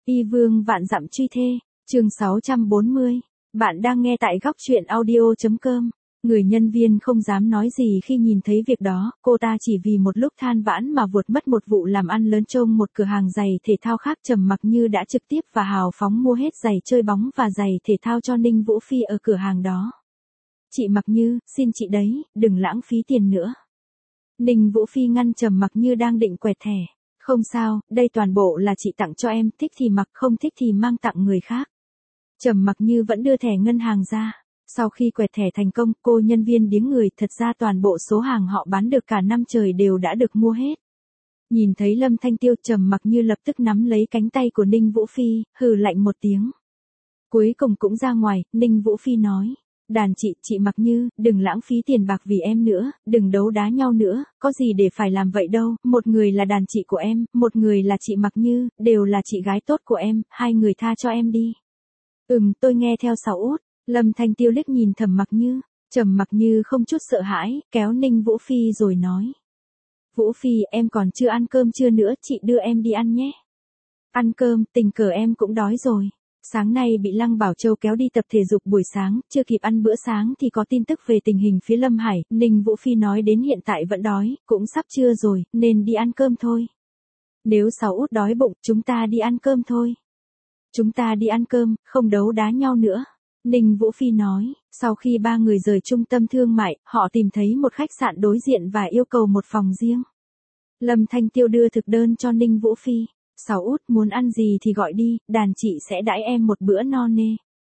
Y vương vạn dặm truy thê, chương 640. Bạn đang nghe tại góc truyện audio.com. Người nhân viên không dám nói gì khi nhìn thấy việc đó, cô ta chỉ vì một lúc than vãn mà vụt mất một vụ làm ăn lớn trong một cửa hàng giày thể thao khác. Trầm Mặc Như đã trực tiếp và hào phóng mua hết giày chơi bóng và giày thể thao cho Ninh Vũ Phi ở cửa hàng đó. Chị Mặc Như, xin chị đấy, đừng lãng phí tiền nữa. Ninh Vũ Phi ngăn Trầm Mặc Như đang định quẹt thẻ. Không sao, đây toàn bộ là chị tặng cho em, thích thì mặc, không thích thì mang tặng người khác. Trầm Mặc Như vẫn đưa thẻ ngân hàng ra. Sau khi quẹt thẻ thành công, cô nhân viên điếng người, thật ra toàn bộ số hàng họ bán được cả năm trời đều đã được mua hết. Nhìn thấy Lâm Thanh Tiêu, Trầm Mặc Như lập tức nắm lấy cánh tay của Ninh Vũ Phi, hừ lạnh một tiếng. Cuối cùng cũng ra ngoài, Ninh Vũ Phi nói. Đàn chị Mặc Như, đừng lãng phí tiền bạc vì em nữa, đừng đấu đá nhau nữa, có gì để phải làm vậy đâu, một người là đàn chị của em, một người là chị Mặc Như, đều là chị gái tốt của em, hai người tha cho em đi. Tôi nghe theo Sáu Út. Lâm Thanh Tiêu liếc nhìn Trầm Mặc Như. Trầm Mặc Như không chút sợ hãi, kéo Ninh Vũ Phi rồi nói. Vũ Phi, em còn chưa ăn cơm chưa nữa, chị đưa em đi ăn nhé. Ăn cơm, tình cờ em cũng đói rồi. Sáng nay bị Lăng Bảo Châu kéo đi tập thể dục buổi sáng, chưa kịp ăn bữa sáng thì có tin tức về tình hình phía Lâm Hải. Ninh Vũ Phi nói đến hiện tại vẫn đói, cũng sắp trưa rồi, nên đi ăn cơm thôi. Nếu Sáu Út đói bụng, chúng ta đi ăn cơm thôi. Chúng ta đi ăn cơm, không đấu đá nhau nữa. Ninh Vũ Phi nói, sau khi ba người rời trung tâm thương mại, họ tìm thấy một khách sạn đối diện và yêu cầu một phòng riêng. Lâm Thanh Tiêu đưa thực đơn cho Ninh Vũ Phi. Sáu Út, muốn ăn gì thì gọi đi, đàn chị sẽ đãi em một bữa no nê.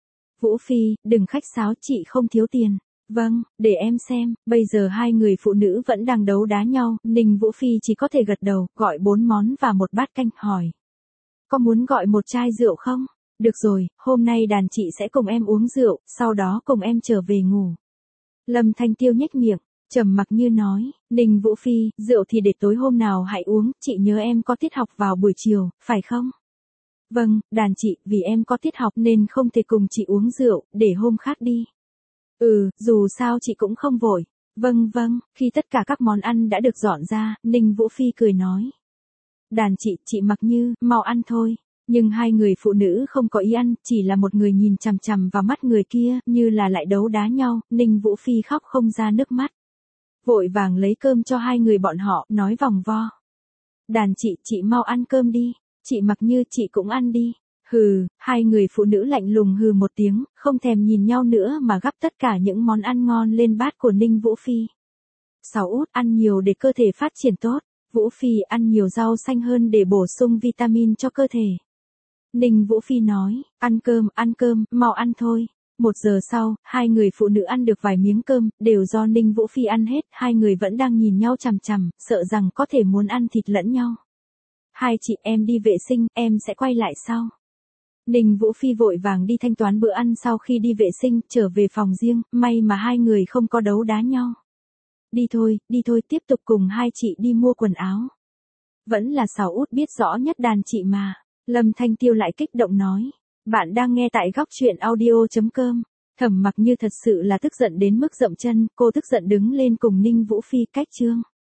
Vũ Phi, đừng khách sáo, chị không thiếu tiền. Vâng, để em xem, bây giờ hai người phụ nữ vẫn đang đấu đá nhau, Ninh Vũ Phi chỉ có thể gật đầu, gọi 4 món và một bát canh, hỏi. Có muốn gọi một chai rượu không? Được rồi, hôm nay đàn chị sẽ cùng em uống rượu, sau đó cùng em trở về ngủ. Lâm Thanh Tiêu nhếch miệng. Trầm Mặc Như nói, Ninh Vũ Phi, rượu thì để tối hôm nào hãy uống, chị nhớ em có tiết học vào buổi chiều, phải không? Vâng, đàn chị, vì em có tiết học nên không thể cùng chị uống rượu, để hôm khác đi. Dù sao chị cũng không vội. Vâng, khi tất cả các món ăn đã được dọn ra, Ninh Vũ Phi cười nói. Đàn chị Mặc Như, mau ăn thôi. Nhưng hai người phụ nữ không có ý ăn, chỉ là một người nhìn chằm chằm vào mắt người kia, như là lại đấu đá nhau, Ninh Vũ Phi khóc không ra nước mắt. Vội vàng lấy cơm cho hai người bọn họ, nói vòng vo. Đàn chị mau ăn cơm đi, chị Mặc Như, chị cũng ăn đi. Hai người phụ nữ lạnh lùng hừ một tiếng, không thèm nhìn nhau nữa mà gắp tất cả những món ăn ngon lên bát của Ninh Vũ Phi. Sáu Út, ăn nhiều để cơ thể phát triển tốt. Vũ Phi, ăn nhiều rau xanh hơn để bổ sung vitamin cho cơ thể. Ninh Vũ Phi nói, ăn cơm, mau ăn thôi. 1 giờ sau, hai người phụ nữ ăn được vài miếng cơm, đều do Ninh Vũ Phi ăn hết, hai người vẫn đang nhìn nhau chằm chằm, sợ rằng có thể muốn ăn thịt lẫn nhau. Hai chị em đi vệ sinh, em sẽ quay lại sau. Ninh Vũ Phi vội vàng đi thanh toán bữa ăn sau khi đi vệ sinh, trở về phòng riêng, may mà hai người không có đấu đá nhau. Đi thôi, tiếp tục cùng hai chị đi mua quần áo. Vẫn là Sáu Út biết rõ nhất đàn chị mà. Lâm Thanh Tiêu lại kích động nói. Bạn đang nghe tại góc truyện audio.com. Trầm Mặc Như thật sự là tức giận đến mức dậm chân, cô tức giận đứng lên cùng Ninh Vũ Phi cách chương.